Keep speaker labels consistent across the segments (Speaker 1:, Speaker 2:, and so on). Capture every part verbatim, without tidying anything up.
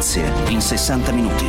Speaker 1: notizie in sessanta minuti.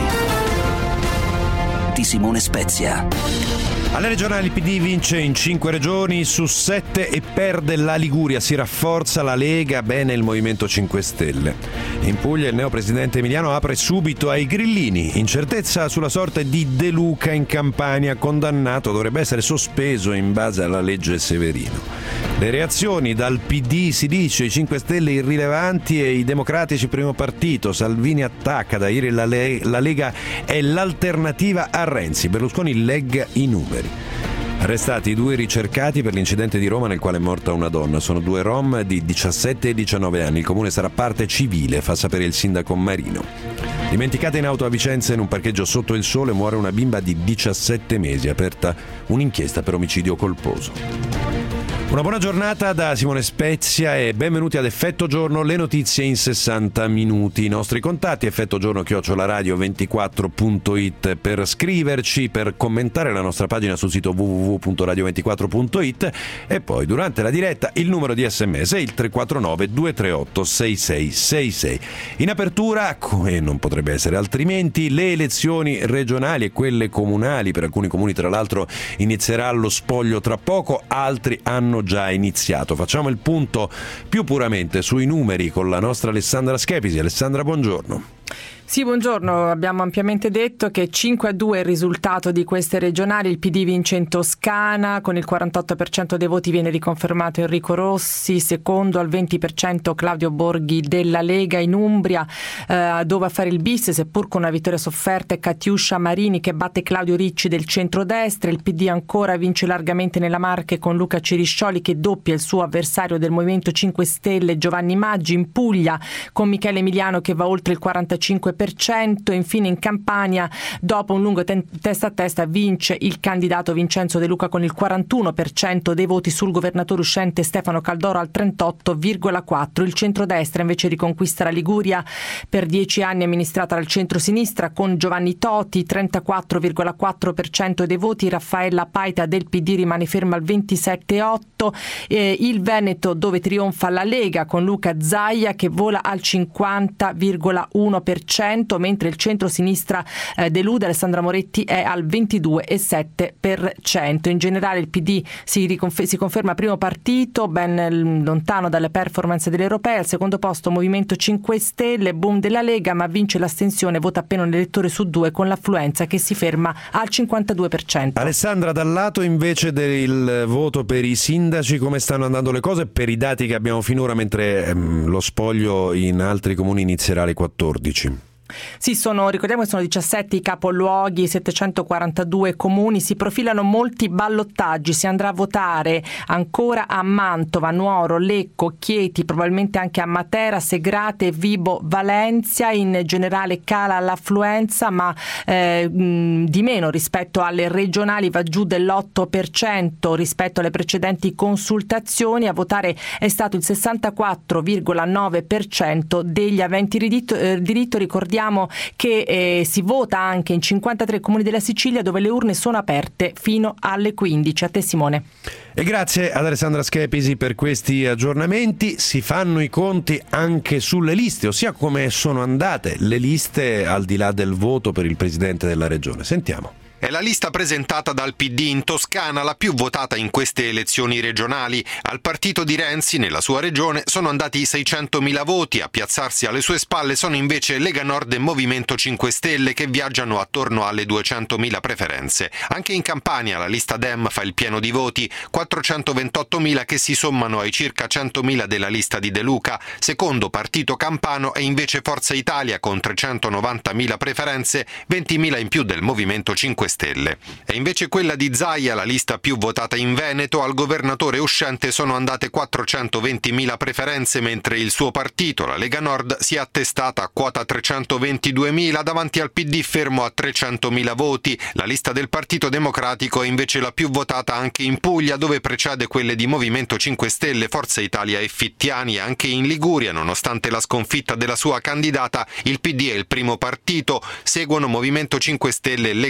Speaker 1: Di Simone Spezia.
Speaker 2: Alle regionali il P D vince in cinque regioni su sette e perde la Liguria. Si rafforza la Lega, bene il Movimento cinque Stelle. In Puglia il neopresidente Emiliano apre subito ai grillini. Incertezza sulla sorte di De Luca in Campania, condannato, dovrebbe essere sospeso in base alla legge Severino. Le reazioni dal P D, si dice, i cinque Stelle irrilevanti e i democratici primo partito. Salvini attacca, da ieri la, Le- la Lega è l'alternativa a Renzi. Berlusconi legga i numeri. Arrestati i due ricercati per l'incidente di Roma nel quale è morta una donna. Sono due rom di diciassette e diciannove anni. Il comune sarà parte civile, fa sapere il sindaco Marino. Dimenticata in auto a Vicenza in un parcheggio sotto il sole muore una bimba di diciassette mesi. Aperta un'inchiesta per omicidio colposo. Una buona giornata da Simone Spezia e benvenuti ad Effetto Giorno, le notizie in sessanta minuti. I nostri contatti: effettogiorno chiocciola radio ventiquattro punto it per scriverci, per commentare la nostra pagina sul sito w w w punto radio ventiquattro punto it e poi durante la diretta il numero di sms è il tre quattro nove due tre otto sei sei sei sei. In apertura, come non potrebbe essere altrimenti, le elezioni regionali e quelle comunali. Per alcuni comuni tra l'altro inizierà lo spoglio tra poco, altri hanno già iniziato. Facciamo il punto più puramente sui numeri con la nostra Alessandra Schepisi. Alessandra, buongiorno.
Speaker 3: Sì, buongiorno. Abbiamo ampiamente detto che cinque a due è il risultato di queste regionali. Il P D vince in Toscana, con il quarantotto per cento dei voti viene riconfermato Enrico Rossi, secondo al venti per cento Claudio Borghi della Lega. In Umbria, eh, dove a fare il bis, seppur con una vittoria sofferta, è Catiuscia Marini che batte Claudio Ricci del centrodestra. Il P D ancora vince largamente nella Marche con Luca Ceriscioli che doppia il suo avversario del Movimento cinque Stelle Giovanni Maggi. In Puglia con Michele Emiliano che va oltre il quarantacinque per cento. Infine in Campania, dopo un lungo ten- testa a testa, vince il candidato Vincenzo De Luca con il quarantuno per cento dei voti sul governatore uscente Stefano Caldoro al trentotto virgola quattro. Il centrodestra invece riconquista la Liguria, per dieci anni amministrata dal centro-sinistra, con Giovanni Toti, trentaquattro virgola quattro per cento dei voti. Raffaella Paita del P D rimane ferma al ventisette virgola otto per cento. Eh, il Veneto, dove trionfa la Lega con Luca Zaia che vola al cinquanta virgola uno per cento, mentre il centro-sinistra eh, delude. Alessandra Moretti è al ventidue virgola sette per cento. In generale il P D si, riconf- si conferma primo partito, ben lontano dalle performance delle europee. Al secondo posto Movimento cinque Stelle, boom della Lega, ma vince l'astensione, vota appena un elettore su due, con l'affluenza che si ferma al cinquantadue per cento.
Speaker 2: Alessandra, dal lato invece del voto per i sindaci, come stanno andando le cose per i dati che abbiamo finora, mentre ehm, lo spoglio in altri comuni inizierà alle quattordici?
Speaker 3: Sì, sono, ricordiamo che sono diciassette i capoluoghi, settecentoquarantadue comuni, si profilano molti ballottaggi. Si andrà a votare ancora a Mantova, Nuoro, Lecco, Chieti, probabilmente anche a Matera, Segrate, Vibo, Valencia. In generale cala l'affluenza, ma eh, di meno rispetto alle regionali, va giù dell'otto per cento rispetto alle precedenti consultazioni. A votare è stato il sessantaquattro virgola nove per cento degli aventi diritto, eh, diritto. Ricordiamo che eh, si vota anche in cinquantatré comuni della Sicilia, dove le urne sono aperte fino alle quindici. A te, Simone.
Speaker 2: E grazie ad Alessandra Schepisi per questi aggiornamenti. Si fanno i conti anche sulle liste, ossia come sono andate le liste al di là del voto per il presidente della regione. Sentiamo.
Speaker 4: È la lista presentata dal P D in Toscana, la più votata in queste elezioni regionali. Al partito di Renzi, nella sua regione, sono andati seicentomila voti. A piazzarsi alle sue spalle sono invece Lega Nord e Movimento cinque Stelle, che viaggiano attorno alle duecentomila preferenze. Anche in Campania la lista Dem fa il pieno di voti, quattrocentoventottomila che si sommano ai circa centomila della lista di De Luca. Secondo partito campano è invece Forza Italia con trecentonovantamila preferenze, ventimila in più del Movimento cinque Stelle. E invece quella di Zaia, la lista più votata in Veneto. Al governatore uscente sono andate quattrocentoventimila preferenze, mentre il suo partito, la Lega Nord, si è attestata a quota trecentoventiduemila davanti al P D fermo a trecentomila voti. La lista del Partito Democratico è invece la più votata anche in Puglia, dove precede quelle di Movimento cinque Stelle, Forza Italia e Fittiani. Anche in Liguria, nonostante la sconfitta della sua candidata, il P D è il primo partito. Seguono Movimento cinque Stelle e Lega Nord,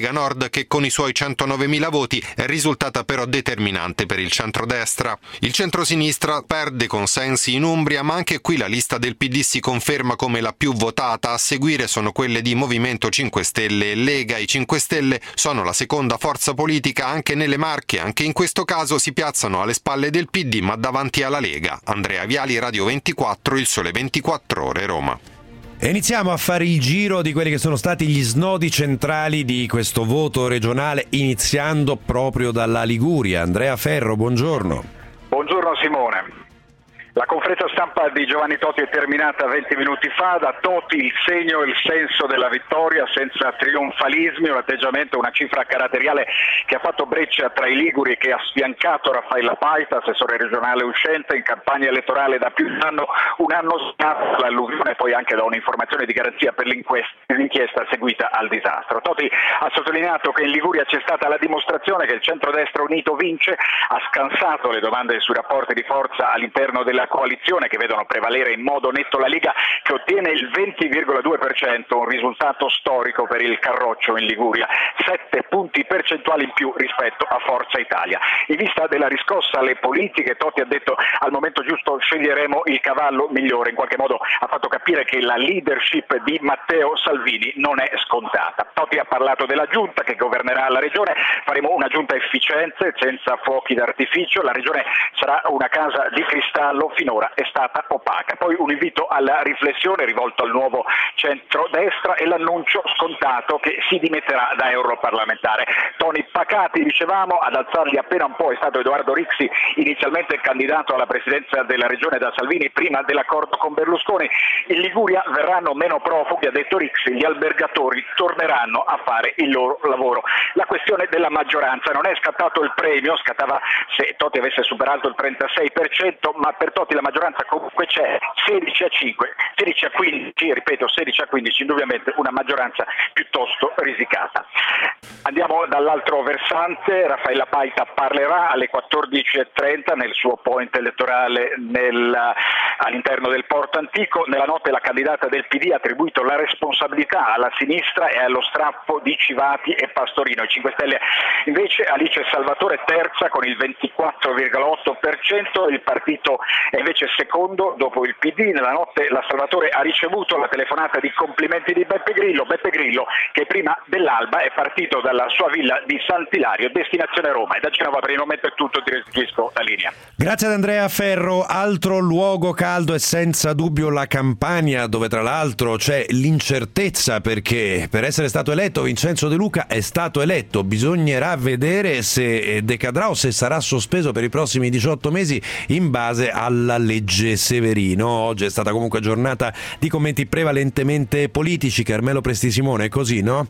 Speaker 4: Sud, che con i suoi centonovemila voti è risultata però determinante per il centrodestra. Il centrosinistra perde consensi in Umbria, ma anche qui la lista del P D si conferma come la più votata. A seguire sono quelle di Movimento cinque Stelle e Lega. I cinque Stelle sono la seconda forza politica anche nelle Marche. Anche in questo caso si piazzano alle spalle del P D, ma davanti alla Lega. Andrea Viali, Radio ventiquattro, Il Sole ventiquattro Ore, Roma.
Speaker 2: E iniziamo a fare il giro di quelli che sono stati gli snodi centrali di questo voto regionale, iniziando proprio dalla Liguria. Andrea Ferro, buongiorno.
Speaker 5: Buongiorno Simone. La conferenza stampa di Giovanni Toti è terminata venti minuti fa. Da Toti il segno e il senso della vittoria, senza trionfalismi, un atteggiamento, una cifra caratteriale che ha fatto breccia tra i liguri e che ha sfiancato Raffaella Paita, assessore regionale uscente, in campagna elettorale da più di un anno, un anno scatta dall'alluvione e poi anche da un'informazione di garanzia per l'inchiesta seguita al disastro. Toti ha sottolineato che in Liguria c'è stata la dimostrazione che il centrodestra unito vince, ha scansato le domande sui rapporti di forza all'interno della coalizione che vedono prevalere in modo netto la Lega, che ottiene il venti virgola due per cento, un risultato storico per il Carroccio in Liguria, sette punti percentuali in più rispetto a Forza Italia. In vista della riscossa alle politiche, Toti ha detto al momento giusto sceglieremo il cavallo migliore, in qualche modo ha fatto capire che la leadership di Matteo Salvini non è scontata. Toti ha parlato della giunta che governerà la regione, faremo una giunta efficiente, senza fuochi d'artificio, la regione sarà una casa di cristallo, finora è stata opaca. Poi un invito alla riflessione rivolto al nuovo centrodestra e l'annuncio scontato che si dimetterà da europarlamentare. Toni pacati, dicevamo, ad alzarli appena un po' è stato Edoardo Rixi, inizialmente candidato alla presidenza della regione da Salvini prima dell'accordo con Berlusconi. In Liguria verranno meno profughi, ha detto Rixi, gli albergatori torneranno a fare il loro lavoro. La questione della maggioranza, non è scattato il premio, scattava se Toti avesse superato il trentasei per cento, ma per Toti la maggioranza comunque c'è, sedici a cinque, sedici a quindici, ripeto sedici a quindici, indubbiamente una maggioranza piuttosto risicata. Andiamo dall'altro versante, Raffaella Paita parlerà alle quattordici e trenta nel suo point elettorale nel, all'interno del Porto Antico. Nella notte la candidata del P D ha attribuito la responsabilità alla sinistra e allo strappo di Civati e Pastorino. I cinque Stelle invece, Alice Salvatore terza con il ventiquattro virgola otto per cento, il partito è invece secondo dopo il P D. Nella notte la Salvatore ha ricevuto la telefonata di complimenti di Beppe Grillo, Beppe Grillo che prima dell'alba è partito dalla sua villa di Sant'Ilario, destinazione Roma. E da Genova per il momento è tutto, ti restituisco la linea.
Speaker 2: Grazie ad Andrea Ferro. Altro luogo caldo è senza dubbio la Campania, dove tra l'altro c'è l'incertezza, perché per essere stato eletto Vincenzo De Luca è stato eletto, bisognerà vedere se decadrà o se sarà sospeso per i prossimi diciotto mesi in base alla legge Severino. Oggi è stata comunque giornata di commenti prevalentemente politici. Carmelo Prestisimone, è così, no?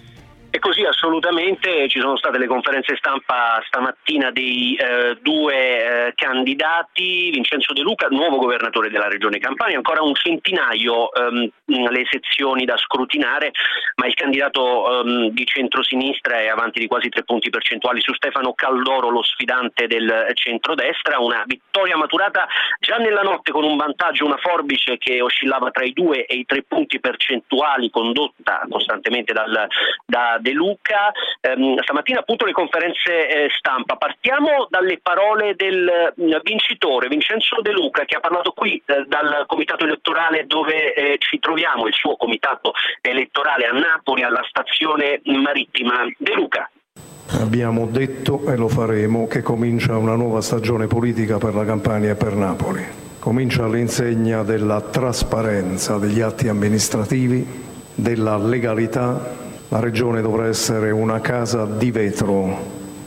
Speaker 6: È così, assolutamente. Ci sono state le conferenze stampa stamattina dei eh, due eh, candidati. Vincenzo De Luca, nuovo governatore della regione Campania, ancora un centinaio ehm, le sezioni da scrutinare, ma il candidato ehm, di centrosinistra è avanti di quasi tre punti percentuali su Stefano Caldoro, lo sfidante del centrodestra. Una vittoria maturata già nella notte con un vantaggio, una forbice che oscillava tra i due e i tre punti percentuali, condotta costantemente dal, da De Luca. Ehm, stamattina appunto le conferenze eh, stampa. Partiamo dalle parole del eh, vincitore Vincenzo De Luca, che ha parlato qui eh, dal comitato elettorale dove eh, ci troviamo, il suo comitato elettorale a Napoli, alla stazione marittima. De Luca.
Speaker 7: Abbiamo detto e lo faremo che comincia una nuova stagione politica per la Campania e per Napoli. Comincia all'insegna della trasparenza degli atti amministrativi, della legalità. La Regione dovrà essere una casa di vetro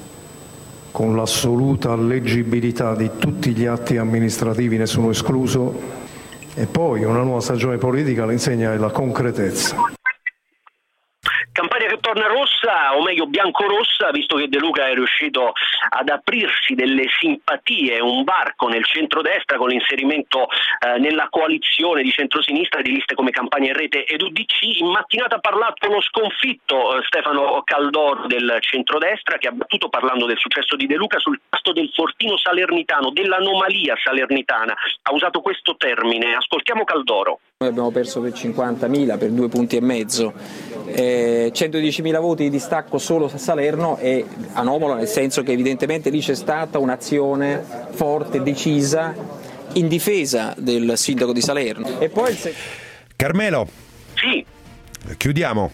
Speaker 7: con l'assoluta leggibilità di tutti gli atti amministrativi, nessuno escluso, e poi una nuova stagione politica all'insegna della concretezza.
Speaker 6: Campania che torna rossa, o meglio bianco-rossa, visto che De Luca è riuscito ad aprirsi delle simpatie, un varco nel centrodestra con l'inserimento eh, nella coalizione di centrosinistra di liste come Campania in Rete ed U D C. In mattinata ha parlato lo sconfitto eh, Stefano Caldoro del centrodestra, che ha battuto, parlando del successo di De Luca, sul tasto del fortino salernitano, dell'anomalia salernitana. Ha usato questo termine. Ascoltiamo Caldoro.
Speaker 8: Noi abbiamo perso per cinquantamila, per due punti e mezzo, eh, centodiecimila voti di distacco solo Salerno è anomalo, nel senso che evidentemente lì c'è stata un'azione forte, decisa, in difesa del sindaco di Salerno. E poi il se-
Speaker 2: Carmelo,
Speaker 6: sì.
Speaker 2: Chiudiamo.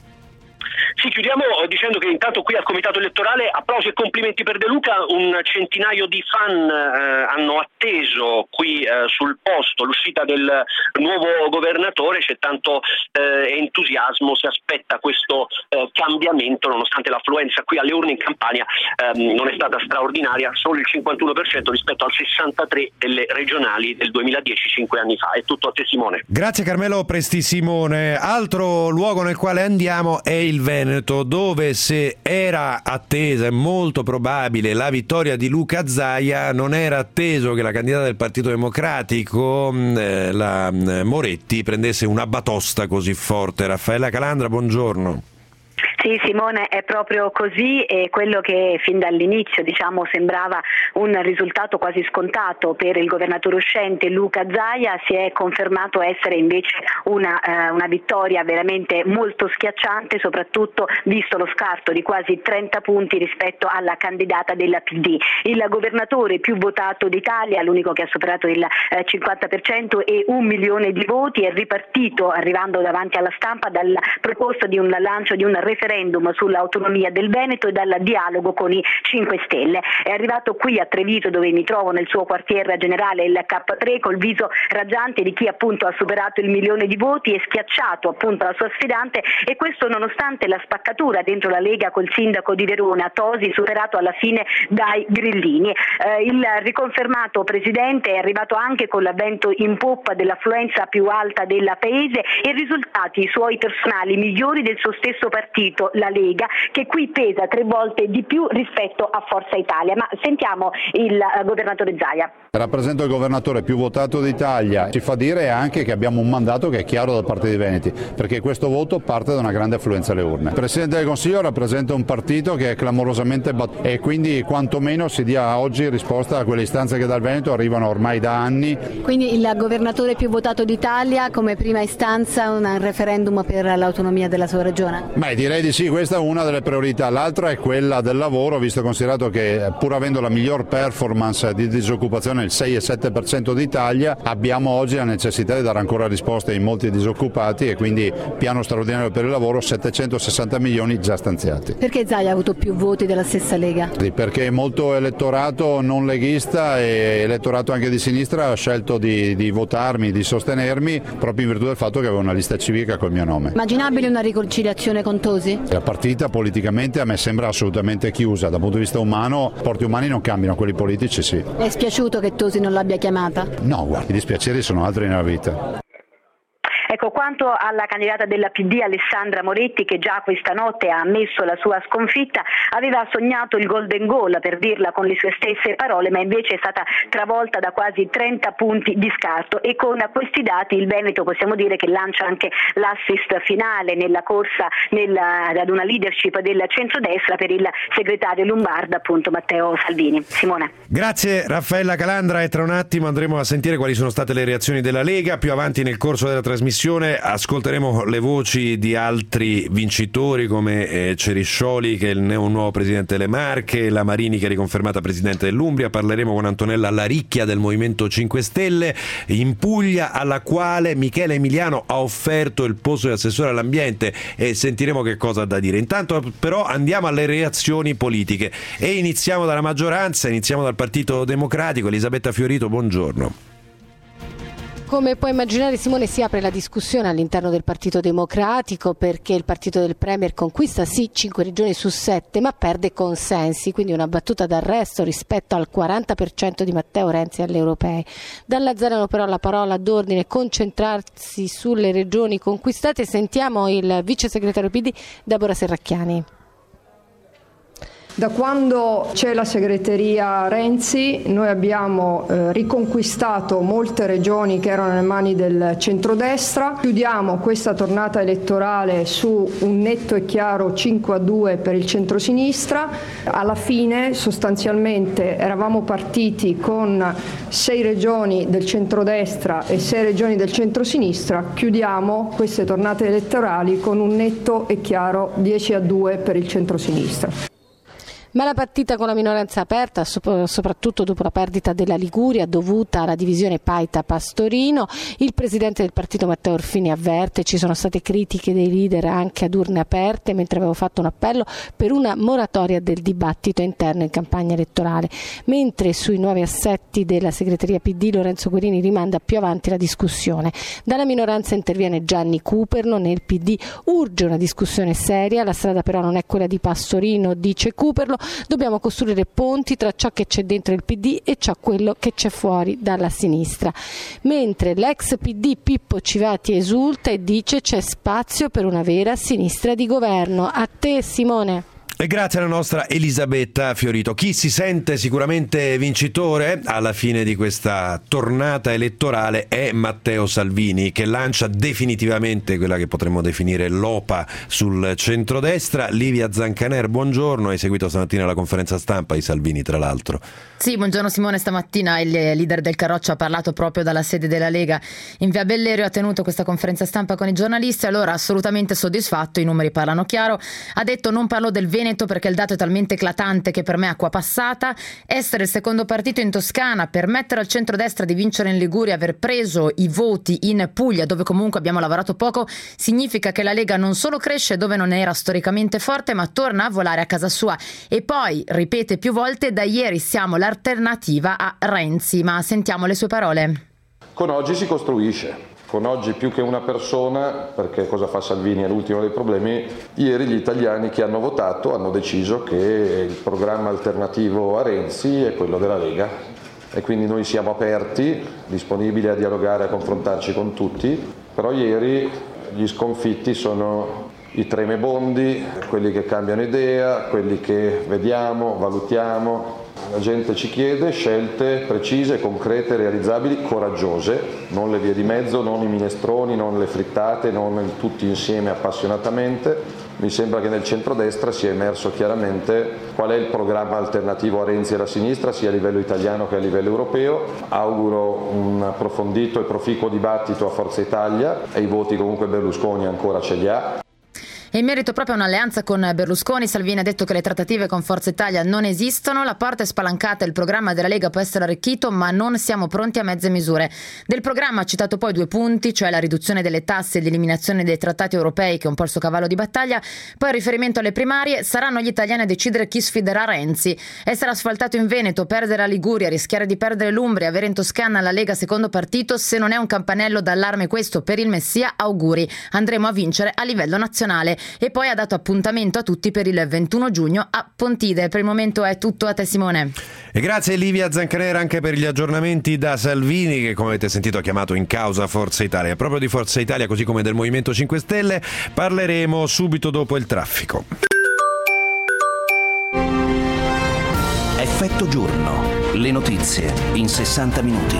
Speaker 6: Sì, chiudiamo dicendo che intanto qui al Comitato Elettorale applausi e complimenti per De Luca, un centinaio di fan eh, hanno atteso qui eh, sul posto l'uscita del nuovo governatore, c'è tanto eh, entusiasmo, si aspetta questo eh, cambiamento nonostante l'affluenza qui alle urne in Campania eh, non è stata straordinaria, solo il cinquantuno per cento rispetto al sessantatré per cento delle regionali del duemiladieci, cinque anni fa. È tutto a te, Simone.
Speaker 2: Grazie Carmelo Presti Simone. Altro luogo nel quale andiamo è il Veneto, dove se era attesa, è molto probabile, la vittoria di Luca Zaia, non era atteso che la candidata del Partito Democratico, eh, la Moretti, prendesse una batosta così forte. Raffaella Calandra, buongiorno.
Speaker 9: Sì, Simone, è proprio così, e quello che fin dall'inizio diciamo sembrava un risultato quasi scontato per il governatore uscente Luca Zaia si è confermato essere invece una, eh, una vittoria veramente molto schiacciante, soprattutto visto lo scarto di quasi trenta punti rispetto alla candidata della P D. Il governatore più votato d'Italia, l'unico che ha superato il eh, cinquanta per cento e un milione di voti, è ripartito arrivando davanti alla stampa dalla proposta di un lancio di un referendum sull'autonomia del Veneto e dal dialogo con i cinque Stelle. È arrivato qui a Treviso, dove mi trovo nel suo quartier generale, il K tre, col viso raggiante di chi appunto ha superato il milione di voti e schiacciato appunto la sua sfidante, e questo nonostante la spaccatura dentro la Lega col sindaco di Verona Tosi, superato alla fine dai grillini. Eh, il riconfermato presidente è arrivato anche con l'avvento in poppa dell'affluenza più alta del paese e risultati suoi personali migliori del suo stesso partito, la Lega, che qui pesa tre volte di più rispetto a Forza Italia. Ma sentiamo il uh, governatore Zaia.
Speaker 10: Rappresento il governatore più votato d'Italia, ci fa dire anche che abbiamo un mandato che è chiaro da parte dei veneti, perché questo voto parte da una grande affluenza alle urne. Il Presidente del Consiglio rappresenta un partito che è clamorosamente battuto e quindi quantomeno si dia oggi risposta a quelle istanze che dal Veneto arrivano ormai da anni.
Speaker 11: Quindi il governatore più votato d'Italia, come prima istanza un referendum per l'autonomia della sua regione?
Speaker 10: Beh, direi di sì, questa è una delle priorità, l'altra è quella del lavoro, visto e considerato che pur avendo la miglior performance di disoccupazione, il sei virgola sette per cento d'Italia, abbiamo oggi la necessità di dare ancora risposte ai molti disoccupati e quindi piano straordinario per il lavoro, settecentosessanta milioni già stanziati.
Speaker 11: Perché Zaia ha avuto più voti della stessa Lega?
Speaker 10: Perché molto elettorato non leghista e elettorato anche di sinistra ha scelto di, di votarmi, di sostenermi, proprio in virtù del fatto che avevo una lista civica col mio nome.
Speaker 11: Immaginabile una riconciliazione con Tosi?
Speaker 10: La partita politicamente a me sembra assolutamente chiusa, dal punto di vista umano, i porti umani non cambiano, quelli politici sì.
Speaker 11: È spiaciuto che Tosi non l'abbia chiamata?
Speaker 10: No, guarda, i dispiaceri sono altri nella vita.
Speaker 9: Ecco, quanto alla candidata della P D Alessandra Moretti, che già questa notte ha ammesso la sua sconfitta, aveva sognato il golden goal, per dirla con le sue stesse parole, ma invece è stata travolta da quasi trenta punti di scarto, e con questi dati il Veneto possiamo dire che lancia anche l'assist finale nella corsa nella, ad una leadership del centrodestra per il segretario lombardo appunto Matteo Salvini. Simone.
Speaker 2: Grazie Raffaella Calandra, e tra un attimo andremo a sentire quali sono state le reazioni della Lega. Più avanti nel corso della trasmissione ascolteremo le voci di altri vincitori come eh, Ceriscioli, che è il un nuovo presidente delle Marche, la Marini, che è riconfermata presidente dell'Umbria. Parleremo con Antonella Laricchia del Movimento cinque Stelle in Puglia, alla quale Michele Emiliano ha offerto il posto di assessore all'ambiente, e sentiremo che cosa ha da dire. Intanto però andiamo alle reazioni politiche e iniziamo dalla maggioranza, iniziamo dal Partito Democratico. Elisabetta Fiorito, buongiorno.
Speaker 12: Come puoi immaginare, Simone, si apre la discussione all'interno del Partito Democratico, perché il partito del Premier conquista sì cinque regioni su sette, ma perde consensi, quindi una battuta d'arresto rispetto al quaranta per cento di Matteo Renzi alle europee. Dall'Azzarano però la parola d'ordine: concentrarsi sulle regioni conquistate. Sentiamo il vice segretario P D Deborah Serracchiani.
Speaker 13: Da quando c'è la segreteria Renzi noi abbiamo eh, riconquistato molte regioni che erano nelle mani del centrodestra. Chiudiamo questa tornata elettorale su un netto e chiaro cinque a due per il centrosinistra. Alla fine sostanzialmente eravamo partiti con sei regioni del centrodestra e sei regioni del centrosinistra. Chiudiamo queste tornate elettorali con un netto e chiaro dieci a due per il centrosinistra.
Speaker 12: Ma la partita con la minoranza aperta, soprattutto dopo la perdita della Liguria dovuta alla divisione Paita-Pastorino, il presidente del partito Matteo Orfini avverte: ci sono state critiche dei leader anche ad urne aperte, mentre avevo fatto un appello per una moratoria del dibattito interno in campagna elettorale. Mentre sui nuovi assetti della segreteria P D Lorenzo Guerini rimanda più avanti la discussione. Dalla minoranza interviene Gianni Cuperno, nel P D urge una discussione seria, la strada però non è quella di Pastorino, dice Cuperno. Dobbiamo costruire ponti tra ciò che c'è dentro il P D e ciò quello che c'è fuori dalla sinistra. Mentre l'ex P D Pippo Civati esulta e dice c'è spazio per una vera sinistra di governo. A te Simone.
Speaker 2: E grazie alla nostra Elisabetta Fiorito. Chi si sente sicuramente vincitore alla fine di questa tornata elettorale è Matteo Salvini, che lancia definitivamente quella che potremmo definire l'O P A sul centrodestra. Livia Zancaner, buongiorno, hai seguito stamattina la conferenza stampa di Salvini, tra l'altro.
Speaker 14: Sì, buongiorno Simone. Stamattina il leader del Carroccio ha parlato proprio dalla sede della Lega in via Bellerio, ha tenuto questa conferenza stampa con i giornalisti. Allora, assolutamente soddisfatto, i numeri parlano chiaro. Ha detto: non parlo del Veneto perché il dato è talmente eclatante che per me è acqua passata. Essere il secondo partito in Toscana, permettere al centrodestra di vincere in Liguria, aver preso i voti in Puglia, dove comunque abbiamo lavorato poco, significa che la Lega non solo cresce dove non era storicamente forte, ma torna a volare a casa sua. E poi ripete più volte: da ieri siamo l'alternativa a Renzi. Ma sentiamo le sue parole.
Speaker 15: Con oggi si costruisce. Con oggi più che una persona, perché cosa fa Salvini è l'ultimo dei problemi. Ieri gli italiani che hanno votato hanno deciso che il programma alternativo a Renzi è quello della Lega e quindi noi siamo aperti, disponibili a dialogare, a confrontarci con tutti, però ieri gli sconfitti sono i tremebondi, quelli che cambiano idea, quelli che vediamo, valutiamo. La gente ci chiede scelte precise, concrete, realizzabili, coraggiose, non le vie di mezzo, non i minestroni, non le frittate, non il tutti insieme appassionatamente. Mi sembra che nel centrodestra sia emerso chiaramente qual è il programma alternativo a Renzi e alla sinistra, sia a livello italiano che a livello europeo. Auguro un approfondito e proficuo dibattito a Forza Italia e i voti comunque Berlusconi ancora ce li ha.
Speaker 14: E in merito proprio a un'alleanza con Berlusconi, Salvini ha detto che le trattative con Forza Italia non esistono, la porta è spalancata, il programma della Lega può essere arricchito, ma non siamo pronti a mezze misure. Del programma ha citato poi due punti, cioè la riduzione delle tasse e l'eliminazione dei trattati europei, che è un po' il suo cavallo di battaglia. Poi il riferimento alle primarie: saranno gli italiani a decidere chi sfiderà Renzi. Essere asfaltato in Veneto, perdere la Liguria, rischiare di perdere l'Umbria, avere in Toscana la Lega secondo partito, se non è un campanello d'allarme questo per il Messia, auguri, andremo a vincere a livello nazionale. E poi ha dato appuntamento a tutti per il ventuno giugno a Pontide. Per il momento è tutto, a te Simone.
Speaker 2: E grazie Livia Zancanera anche per gli aggiornamenti da Salvini, che come avete sentito ha chiamato in causa Forza Italia. Proprio di Forza Italia, così come del Movimento cinque Stelle, parleremo subito dopo il traffico.
Speaker 1: Effetto giorno, le notizie in sessanta minuti.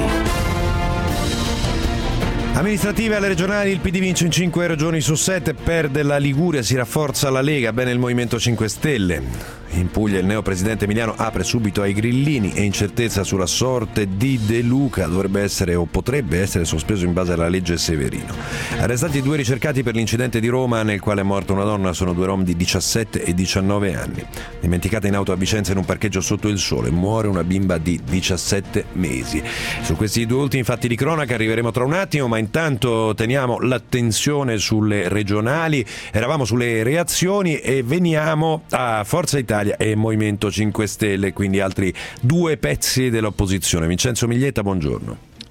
Speaker 2: Amministrative alle regionali, il P D vince in cinque regioni su sette, perde la Liguria, si rafforza la Lega, bene il Movimento cinque Stelle. In Puglia il neopresidente Emiliano apre subito ai grillini e incertezza sulla sorte di De Luca, dovrebbe essere o potrebbe essere sospeso in base alla legge Severino. Arrestati due ricercati per l'incidente di Roma nel quale è morta una donna, sono due rom di diciassette e diciannove anni. Dimenticata in auto a Vicenza in un parcheggio sotto il sole, muore una bimba di diciassette mesi. Su questi due ultimi fatti di cronaca arriveremo tra un attimo, ma intanto teniamo l'attenzione sulle regionali. Eravamo sulle reazioni e veniamo a Forza Italia e Movimento cinque Stelle, quindi altri due pezzi dell'opposizione. Vincenzo Miglietta, buongiorno.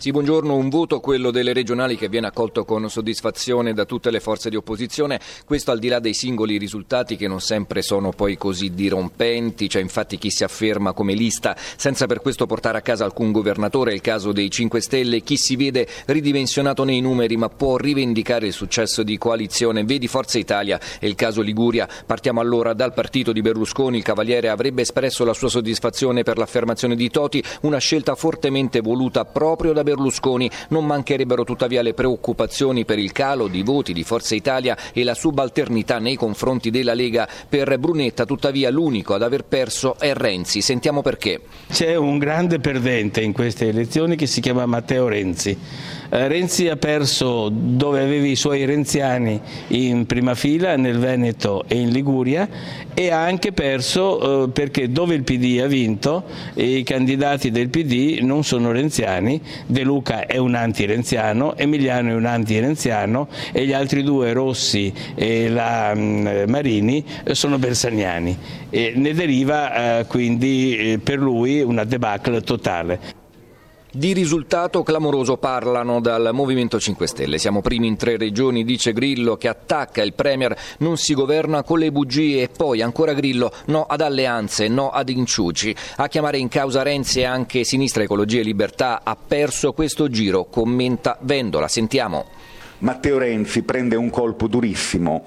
Speaker 16: Sì, buongiorno. Un voto, quello delle regionali, che viene accolto con soddisfazione da tutte le forze di opposizione, questo al di là dei singoli risultati che non sempre sono poi così dirompenti. C'è infatti chi si afferma come lista senza per questo portare a casa alcun governatore, è il caso dei cinque Stelle, chi si vede ridimensionato nei numeri ma può rivendicare il successo di coalizione, vedi Forza Italia, è il caso Liguria. Partiamo allora dal partito di Berlusconi. Il Cavaliere avrebbe espresso la sua soddisfazione per l'affermazione di Toti, una scelta fortemente voluta proprio da Berlusconi. Non mancherebbero tuttavia le preoccupazioni per il calo di voti di Forza Italia e la subalternità nei confronti della Lega. Per Brunetta tuttavia l'unico ad aver perso è Renzi. Sentiamo perché.
Speaker 17: C'è un grande perdente in queste elezioni che si chiama Matteo Renzi. Eh, Renzi ha perso dove aveva i suoi renziani in prima fila, nel Veneto e in Liguria, e ha anche perso eh, perché dove il P D ha vinto i candidati del P D non sono renziani. De Luca è un anti-renziano, Emiliano è un anti-renziano e gli altri due, Rossi e la um, Marini, sono bersaniani. E ne deriva eh, quindi eh, per lui una debacle totale.
Speaker 16: Di risultato clamoroso parlano dal Movimento cinque Stelle. Siamo primi in tre regioni, dice Grillo, che attacca il Premier, non si governa con le bugie. E poi ancora Grillo, no ad alleanze, no ad inciuci. A chiamare in causa Renzi e anche Sinistra, Ecologia e Libertà ha perso questo giro, commenta Vendola. Sentiamo.
Speaker 18: Matteo Renzi prende un colpo durissimo.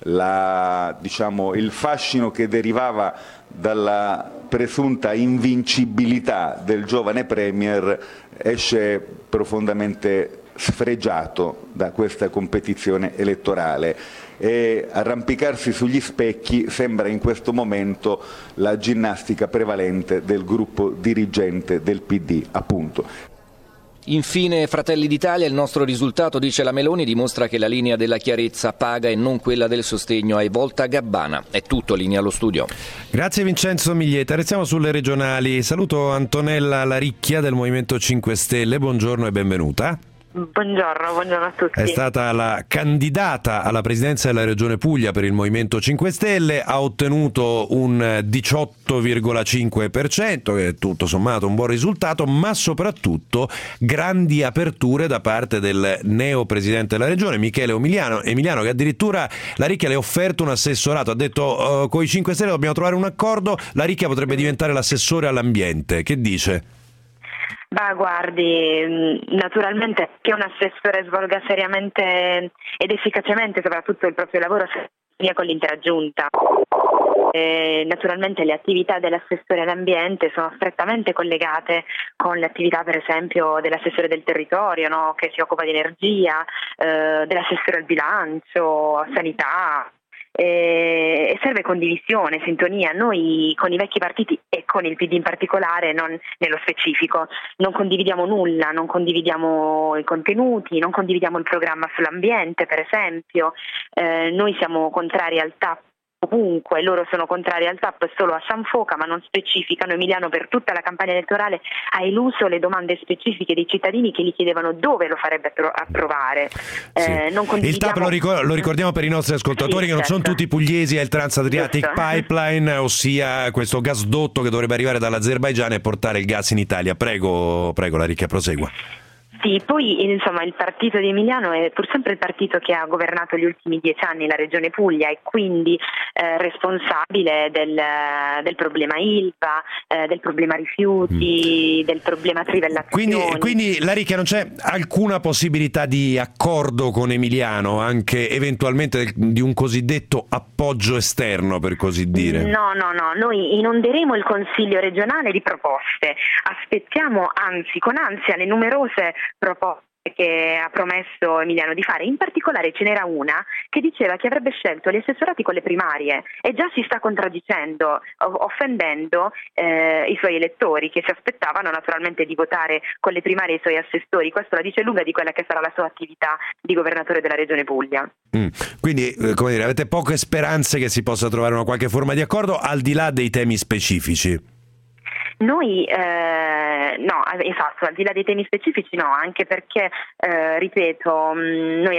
Speaker 18: La, diciamo, il fascino che derivava dalla presunta invincibilità del giovane Premier esce profondamente sfregiato da questa competizione elettorale e arrampicarsi sugli specchi sembra in questo momento la ginnastica prevalente del gruppo dirigente del P D, appunto.
Speaker 16: Infine Fratelli d'Italia, il nostro risultato, dice la Meloni, dimostra che la linea della chiarezza paga e non quella del sostegno ai Volta Gabbana. È tutto, linea allo studio.
Speaker 2: Grazie Vincenzo Miglietta. Restiamo sulle regionali. Saluto Antonella Laricchia del Movimento cinque Stelle, buongiorno e benvenuta.
Speaker 19: Buongiorno, buongiorno a tutti.
Speaker 2: È stata la candidata alla presidenza della Regione Puglia per il Movimento cinque Stelle, ha ottenuto un diciotto virgola cinque per cento, che è tutto sommato un buon risultato, ma soprattutto grandi aperture da parte del neo presidente della Regione, Michele Emiliano, Emiliano che addirittura la Ricchia le ha offerto un assessorato, ha detto uh, con i cinque Stelle dobbiamo trovare un accordo, la Ricchia potrebbe diventare l'assessore all'ambiente. Che dice?
Speaker 19: Bah, guardi, naturalmente che un assessore svolga seriamente ed efficacemente soprattutto il proprio lavoro con l'intera giunta. Eh, naturalmente le attività dell'assessore all'ambiente sono strettamente collegate con le attività per esempio dell'assessore del territorio, no? Che si occupa di energia, eh, dell'assessore al bilancio, sanità. E serve condivisione, sintonia. Noi con i vecchi partiti e con il P D in particolare, non nello specifico, non condividiamo nulla, non condividiamo i contenuti, non condividiamo il programma sull'ambiente per esempio, eh, noi siamo contrari al T A P ovunque, loro sono contrari al T A P solo a San Foca ma non specificano. Emiliano per tutta la campagna elettorale ha eluso le domande specifiche dei cittadini che gli chiedevano dove lo farebbe approvare.
Speaker 2: Sì.
Speaker 19: Eh, non condividiamo...
Speaker 2: Il T A P lo, ricor- lo ricordiamo per i nostri ascoltatori, sì, che non certo. sono tutti pugliesi, è il Trans-Adriatic Giusto. Pipeline, ossia questo gasdotto che dovrebbe arrivare dall'Azerbaigian e portare il gas in Italia. Prego, prego la Ricchia, prosegua.
Speaker 19: Sì, poi insomma il partito di Emiliano è pur sempre il partito che ha governato gli ultimi dieci anni la Regione Puglia e quindi eh, responsabile del, del problema Ilva, eh, del problema rifiuti, mm. del problema trivellazioni.
Speaker 2: Quindi, quindi la Ricchia, non c'è alcuna possibilità di accordo con Emiliano, anche eventualmente di un cosiddetto appoggio esterno, per così dire?
Speaker 19: No, no, no, noi inonderemo il Consiglio regionale di proposte, aspettiamo anzi con ansia le numerose proposte che ha promesso Emiliano di fare. In particolare ce n'era una che diceva che avrebbe scelto gli assessorati con le primarie e già si sta contraddicendo, offendendo eh, i suoi elettori che si aspettavano naturalmente di votare con le primarie i suoi assessori. Questo la dice lunga di quella che sarà la sua attività di governatore della Regione Puglia.
Speaker 2: Mm. Quindi, eh, come dire, avete poche speranze che si possa trovare una qualche forma di accordo al di là dei temi specifici?
Speaker 19: Noi eh, no, esatto, al di là dei temi specifici no, anche perché, eh, ripeto, noi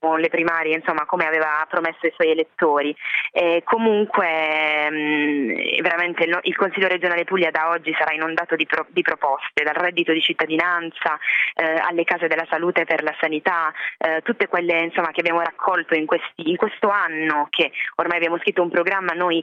Speaker 19: le primarie, insomma, come aveva promesso ai suoi elettori. E comunque mh, veramente il, il Consiglio regionale Puglia da oggi sarà inondato di, pro, di proposte, dal reddito di cittadinanza eh, alle case della salute per la sanità, eh, tutte quelle insomma che abbiamo raccolto in, questi, in questo anno, che ormai abbiamo scritto un programma noi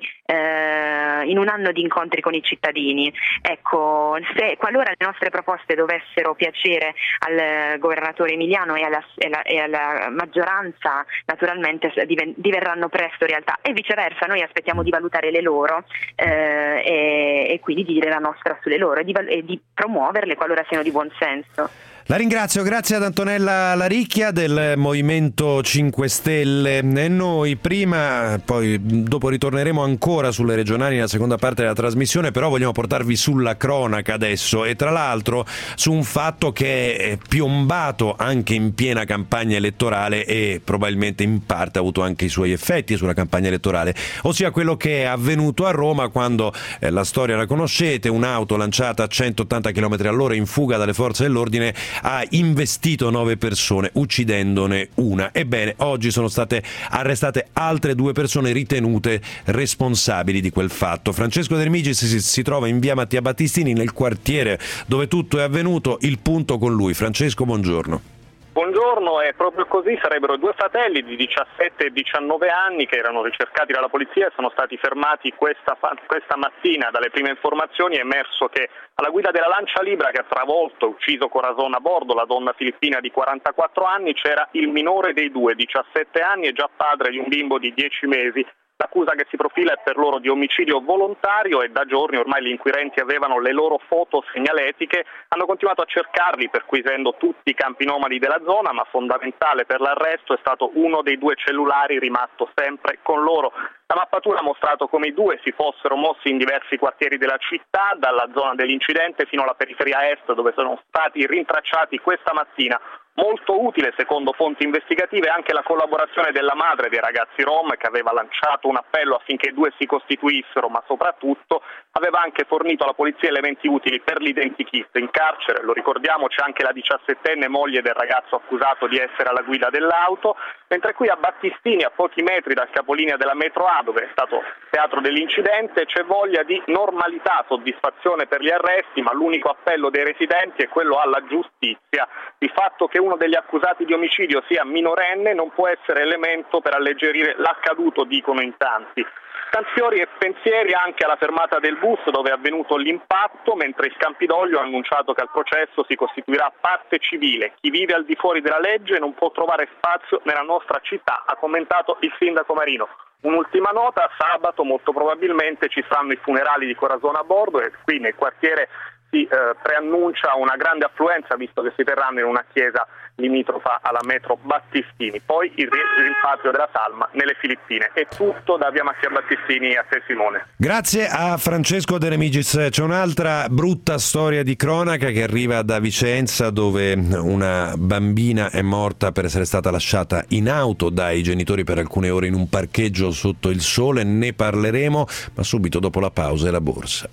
Speaker 19: eh, in un anno di incontri con i cittadini. Ecco, se qualora le nostre proposte dovessero piacere al governatore Emiliano e alla, e alla, e alla maggioranza, naturalmente diverranno presto realtà, e viceversa noi aspettiamo di valutare le loro eh, e, e quindi di dire la nostra sulle loro e di, e di promuoverle qualora siano di buon senso.
Speaker 2: La ringrazio, grazie ad Antonella Laricchia del Movimento cinque Stelle. E noi prima, poi dopo ritorneremo ancora sulle regionali nella seconda parte della trasmissione, però vogliamo portarvi sulla cronaca adesso, e tra l'altro su un fatto che è piombato anche in piena campagna elettorale e probabilmente in parte ha avuto anche i suoi effetti sulla campagna elettorale, ossia quello che è avvenuto a Roma quando, eh, la storia la conoscete, un'auto lanciata a centottanta chilometri all'ora in fuga dalle forze dell'ordine ha investito nove persone, uccidendone una. Ebbene, oggi sono state arrestate altre due persone ritenute responsabili di quel fatto. Francesco De Remigis si, si trova in via Mattia Battistini, nel quartiere dove tutto è avvenuto. Il punto con lui. Francesco, buongiorno.
Speaker 20: Buongiorno, è proprio così, sarebbero due fratelli di diciassette e diciannove anni che erano ricercati dalla polizia e sono stati fermati questa, questa mattina. Dalle prime informazioni è emerso che alla guida della Lancia Libra, che ha travolto e ucciso Corazon a bordo la donna filippina di quarantaquattro anni, c'era il minore dei due, diciassette anni, e già padre di un bimbo di dieci mesi. L'accusa che si profila è per loro di omicidio volontario e da giorni ormai gli inquirenti avevano le loro foto segnaletiche, hanno continuato a cercarli perquisendo tutti i campi nomadi della zona, ma fondamentale per l'arresto è stato uno dei due cellulari rimasto sempre con loro. La mappatura ha mostrato come i due si fossero mossi in diversi quartieri della città, dalla zona dell'incidente fino alla periferia est, dove sono stati rintracciati questa mattina. Molto utile, secondo fonti investigative, anche la collaborazione della madre dei ragazzi rom, che aveva lanciato un appello affinché i due si costituissero, ma soprattutto aveva anche fornito alla polizia elementi utili per l'identikit. In carcere, lo ricordiamo, c'è anche la diciassettenne moglie del ragazzo accusato di essere alla guida dell'auto, mentre qui a Battistini, a pochi metri dal capolinea della metro A, dove è stato teatro dell'incidente, c'è voglia di normalità, soddisfazione per gli arresti, ma l'unico appello dei residenti è quello alla giustizia. Il fatto che uno degli accusati di omicidio sia minorenne non può essere elemento per alleggerire l'accaduto, dicono in tanti. Canzioni e pensieri anche alla fermata del bus dove è avvenuto l'impatto, mentre il Campidoglio ha annunciato che al processo si costituirà parte civile. Chi vive al di fuori della legge non può trovare spazio nella nostra città, ha commentato il sindaco Marino. Un'ultima nota, sabato molto probabilmente ci saranno i funerali di Corazon a bordo e qui nel quartiere si eh, preannuncia una grande affluenza, visto che si terranno in una chiesa limitrofa alla metro Battistini. Poi il rimpatrio della salma nelle Filippine. È tutto da via Mattia Battistini a te, Simone.
Speaker 2: Grazie a Francesco De Remigis. C'è un'altra brutta storia di cronaca che arriva da Vicenza, dove una bambina è morta per essere stata lasciata in auto dai genitori per alcune ore in un parcheggio sotto il sole. Ne parleremo, ma subito dopo la pausa e la borsa.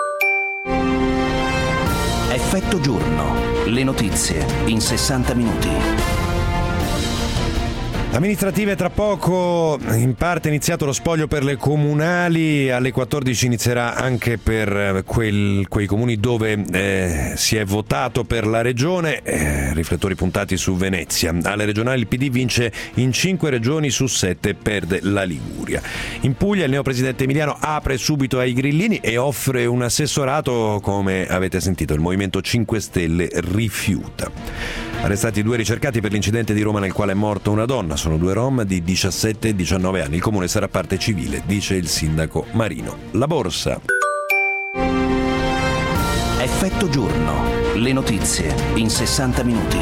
Speaker 1: Effetto giorno. Le notizie in sessanta minuti.
Speaker 2: Amministrative tra poco, in parte è iniziato lo spoglio per le comunali, alle quattordici inizierà anche per quel, quei comuni dove eh, si è votato per la regione, eh, riflettori puntati su Venezia. Alle regionali il P D vince in cinque regioni su sette e perde la Liguria. In Puglia il neopresidente Emiliano apre subito ai grillini e offre un assessorato, come avete sentito il Movimento cinque Stelle rifiuta. Arrestati due ricercati per l'incidente di Roma nel quale è morta una donna. Sono due rom di diciassette e diciannove anni. Il comune sarà parte civile, dice il sindaco Marino. La borsa.
Speaker 1: Effetto giorno. Le notizie in sessanta minuti.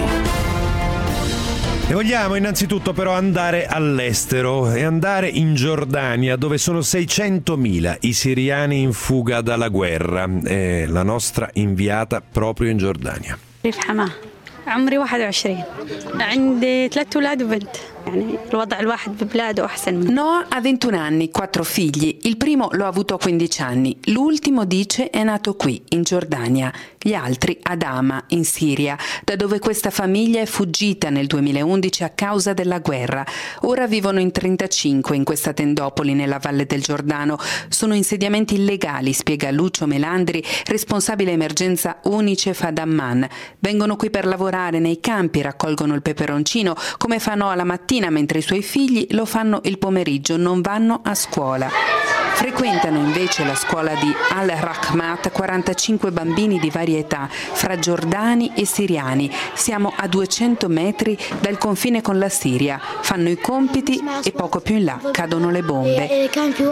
Speaker 2: E vogliamo innanzitutto però andare all'estero e andare in Giordania, dove sono seicentomila i siriani in fuga dalla guerra. È la nostra inviata proprio in Giordania.
Speaker 21: عمري واحد وعشرين عندي ثلاث أولاد وبنت Noah ha ventuno anni, quattro figli. Il primo lo ha avuto a quindici anni. L'ultimo, dice, è nato qui, in Giordania. Gli altri ad Hama, in Siria, da dove questa famiglia è fuggita nel duemilaundici a causa della guerra. Ora vivono in trentacinque in questa tendopoli nella Valle del Giordano. Sono insediamenti illegali, spiega Lucio Melandri, responsabile emergenza Unicef ad Amman. Vengono qui per lavorare nei campi, raccolgono il peperoncino, come fanno alla mattina, mentre i suoi figli lo fanno il pomeriggio, non vanno a scuola. Frequentano invece la scuola di Al-Rahmat quarantacinque bambini di varie età, fra giordani e siriani. Siamo a duecento metri dal confine con la Siria. Fanno i compiti e poco più in là cadono le bombe.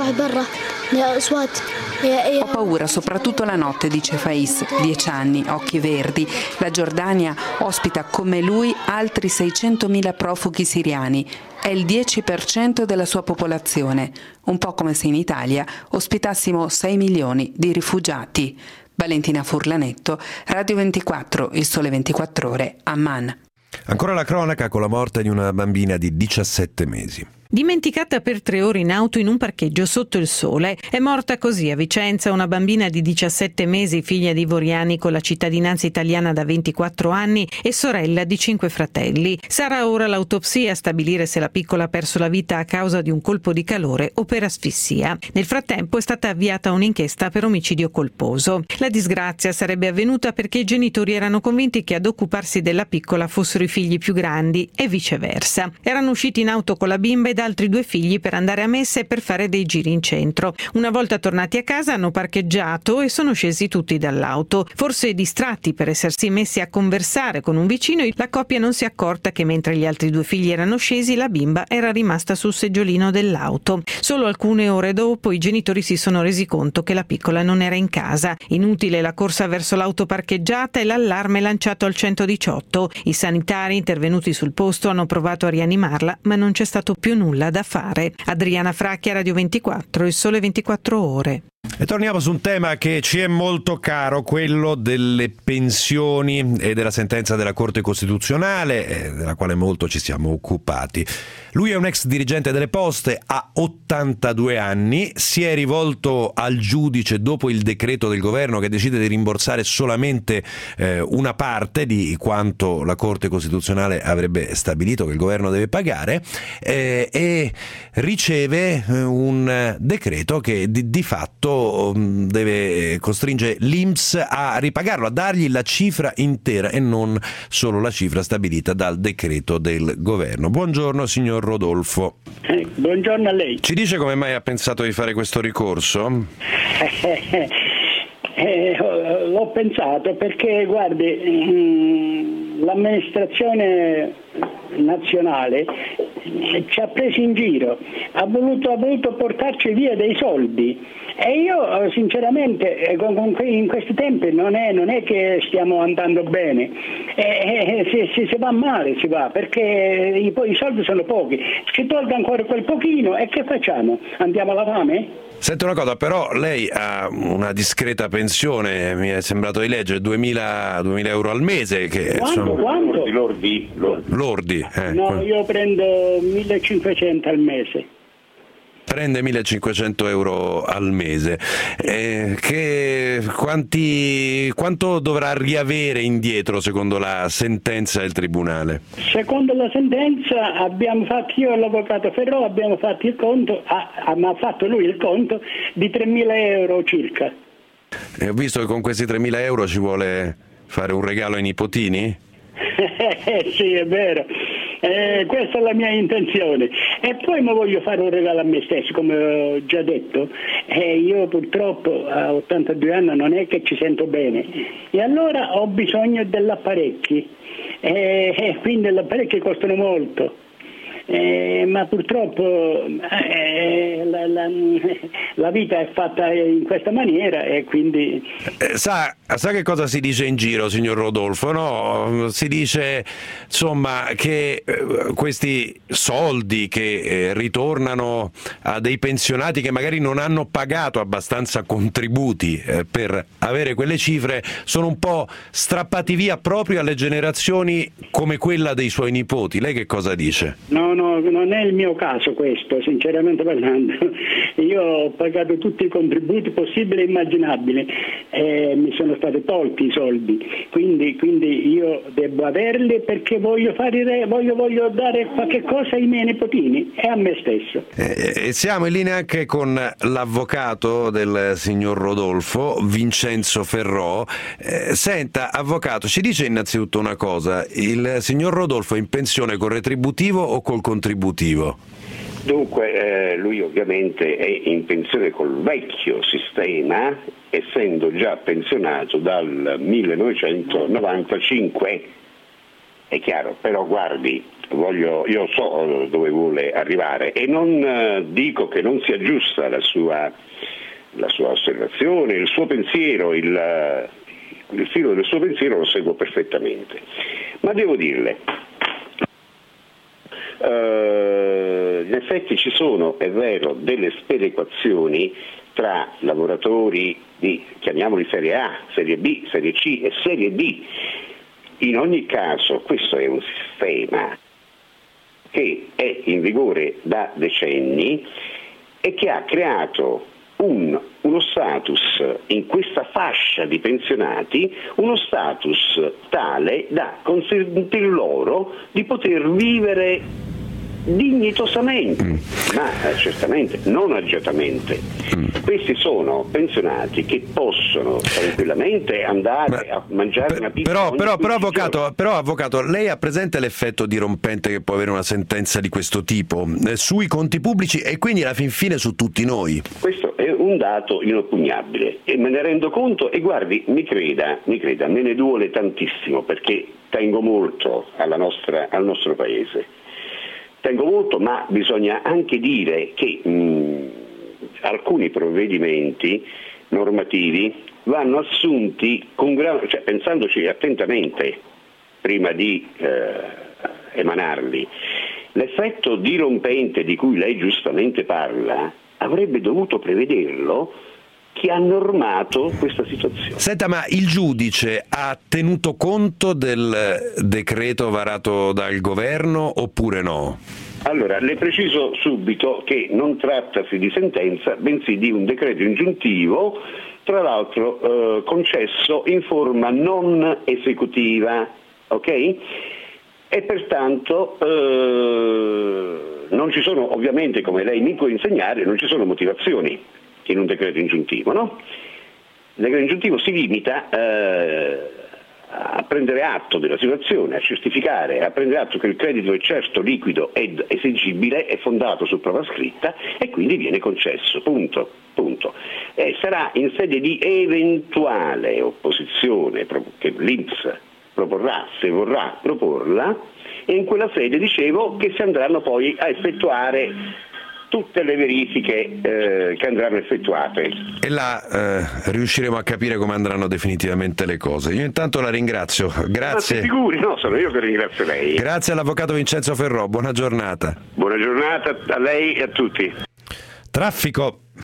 Speaker 21: Ho paura soprattutto la notte, dice Faiz, dieci anni, occhi verdi. La Giordania ospita come lui altri seicentomila profughi siriani. È il dieci per cento della sua popolazione, un po' come se in Italia ospitassimo sei milioni di rifugiati. Valentina Furlanetto, Radio ventiquattro, Il Sole ventiquattro Ore, Amman.
Speaker 2: Ancora la cronaca con la morte di una bambina di diciassette mesi.
Speaker 22: Dimenticata per tre ore in auto in un parcheggio sotto il sole. È morta così a Vicenza una bambina di diciassette mesi, figlia di ivoriani con la cittadinanza italiana da ventiquattro anni e sorella di cinque fratelli. Sarà ora l'autopsia a stabilire se la piccola ha perso la vita a causa di un colpo di calore o per asfissia. Nel frattempo è stata avviata un'inchiesta per omicidio colposo. La disgrazia sarebbe avvenuta perché i genitori erano convinti che ad occuparsi della piccola fossero i figli più grandi e viceversa. Erano usciti in auto con la bimba e altri due figli per andare a messa e per fare dei giri in centro. Una volta tornati a casa hanno parcheggiato e sono scesi tutti dall'auto. Forse distratti per essersi messi a conversare con un vicino, la coppia non si è accorta che mentre gli altri due figli erano scesi, la bimba era rimasta sul seggiolino dell'auto. Solo alcune ore dopo i genitori si sono resi conto che la piccola non era in casa. Inutile la corsa verso l'auto parcheggiata e l'allarme lanciato al centodiciotto. I sanitari intervenuti sul posto hanno provato a rianimarla, ma non c'è stato più nulla da fare. Adriana Fracchia, Radio ventiquattro, Il Sole ventiquattro Ore.
Speaker 2: E torniamo su un tema che ci è molto caro, quello delle pensioni e della sentenza della Corte Costituzionale, della quale molto ci siamo occupati. Lui è un ex dirigente delle Poste, ha ottantadue anni, si è rivolto al giudice dopo il decreto del governo che decide di rimborsare solamente eh, una parte di quanto la Corte Costituzionale avrebbe stabilito che il governo deve pagare, eh, e riceve eh, un decreto che di, di fatto deve costringere l'I N P S a ripagarlo, a dargli la cifra intera e non solo la cifra stabilita dal decreto del governo. Buongiorno signor Rodolfo.
Speaker 23: Eh, buongiorno a lei.
Speaker 2: Ci dice come mai ha pensato di fare questo ricorso?
Speaker 23: Eh, l'ho pensato perché, guardi, l'amministrazione nazionale ci ha presi in giro, ha voluto, ha voluto portarci via dei soldi e io sinceramente in questi tempi non è, non è che stiamo andando bene, e, si, si, si va male, si va perché i, i soldi sono pochi, ci tolga ancora quel pochino e che facciamo? Andiamo alla fame?
Speaker 2: Senta una cosa, però lei ha una discreta pensione, mi è sembrato di leggere, duemila euro al mese. Che
Speaker 23: quanto?
Speaker 2: Sono...
Speaker 23: quanto?
Speaker 2: Lordi. Lordi. Lordi eh.
Speaker 23: No, io prendo millecinquecento al mese.
Speaker 2: Prende millecinquecento euro al mese. Eh, che quanti, quanto dovrà riavere indietro secondo la sentenza del Tribunale?
Speaker 23: Secondo la sentenza abbiamo fatto, io e l'avvocato Ferro abbiamo fatto il conto, ha, ha fatto lui il conto di tremila euro circa.
Speaker 2: E ho visto che con questi tremila euro ci vuole fare un regalo ai nipotini?
Speaker 23: Sì, è vero. Eh, questa è la mia intenzione e poi mi voglio fare un regalo a me stesso, come ho già detto. Eh, io purtroppo a ottantadue anni non è che ci sento bene e allora ho bisogno dell'apparecchi, eh, e quindi gli apparecchi costano molto. Eh, ma purtroppo eh, la, la, la vita è fatta in questa maniera e quindi...
Speaker 2: Eh, sa, sa che cosa si dice in giro, signor Rodolfo? No? Si dice insomma che eh, questi soldi che eh, ritornano a dei pensionati che magari non hanno pagato abbastanza contributi eh, per avere quelle cifre sono un po' strappati via proprio alle generazioni come quella dei suoi nipoti. Lei che cosa dice?
Speaker 23: No, no, non è il mio caso questo, sinceramente parlando. Io ho pagato tutti i contributi possibili e immaginabili e mi sono stati tolti i soldi, quindi, quindi io devo averli perché voglio, fare, voglio, voglio dare qualche cosa ai miei nipotini e a me stesso.
Speaker 2: E eh, siamo in linea anche con l'avvocato del signor Rodolfo, Vincenzo Ferrò. Eh, senta, avvocato, ci dice innanzitutto una cosa: il signor Rodolfo è in pensione col retributivo o col contributivo?
Speaker 3: Dunque, eh, lui ovviamente è in pensione col vecchio sistema, essendo già pensionato dal millenovecentonovantacinque. È chiaro, però guardi, voglio, io so dove vuole arrivare e non eh, dico che non sia giusta la sua, la sua osservazione, il suo pensiero, il, il filo del suo pensiero lo seguo perfettamente. Ma devo dirle, Uh, in effetti ci sono, è vero, delle sperequazioni tra lavoratori di, chiamiamoli serie A, serie B, serie C e serie D. In ogni caso questo è un sistema che è in vigore da decenni e che ha creato un, uno status in questa fascia di pensionati, uno status tale da consentir loro di poter vivere dignitosamente, mm. ma eh, certamente non agiatamente. Mm. Questi sono pensionati che possono tranquillamente andare ma, a mangiare per, una pizza.
Speaker 2: Però, però, però, avvocato, però, avvocato, lei ha presente l'effetto dirompente che può avere una sentenza di questo tipo eh, sui conti pubblici e quindi alla fin fine su tutti noi?
Speaker 3: Questo è un dato inoppugnabile e me ne rendo conto e guardi, mi creda, mi creda, me ne duole tantissimo perché tengo molto alla nostra, al nostro paese. Tengo molto, ma bisogna anche dire che mh, alcuni provvedimenti normativi vanno assunti con gran, cioè, pensandoci attentamente prima di eh, emanarli. L'effetto dirompente di cui lei giustamente parla avrebbe dovuto prevederlo chi ha normato questa situazione.
Speaker 2: Senta, ma il giudice ha tenuto conto del decreto varato dal governo oppure no?
Speaker 3: Allora, le preciso subito che non trattasi di sentenza, bensì di un decreto ingiuntivo, tra l'altro eh, concesso in forma non esecutiva, ok? E pertanto eh, non ci sono, ovviamente, come lei mi può insegnare, non ci sono motivazioni in un decreto ingiuntivo, no? Il decreto ingiuntivo si limita eh, a prendere atto della situazione, a certificare, a prendere atto che il credito è certo, liquido ed esigibile, è fondato su prova scritta e quindi viene concesso, punto, punto. E sarà in sede di eventuale opposizione che l'I N P S proporrà, se vorrà proporla, e in quella sede, dicevo, che si andranno poi a effettuare tutte le verifiche eh, che andranno effettuate.
Speaker 2: E là eh, riusciremo a capire come andranno definitivamente le cose. Io intanto la ringrazio. Grazie.
Speaker 3: Ma si figuri, no, sono io che ringrazio lei.
Speaker 2: Grazie all'avvocato Vincenzo Ferrò, buona giornata.
Speaker 3: Buona giornata a lei e a tutti.
Speaker 2: Traffico.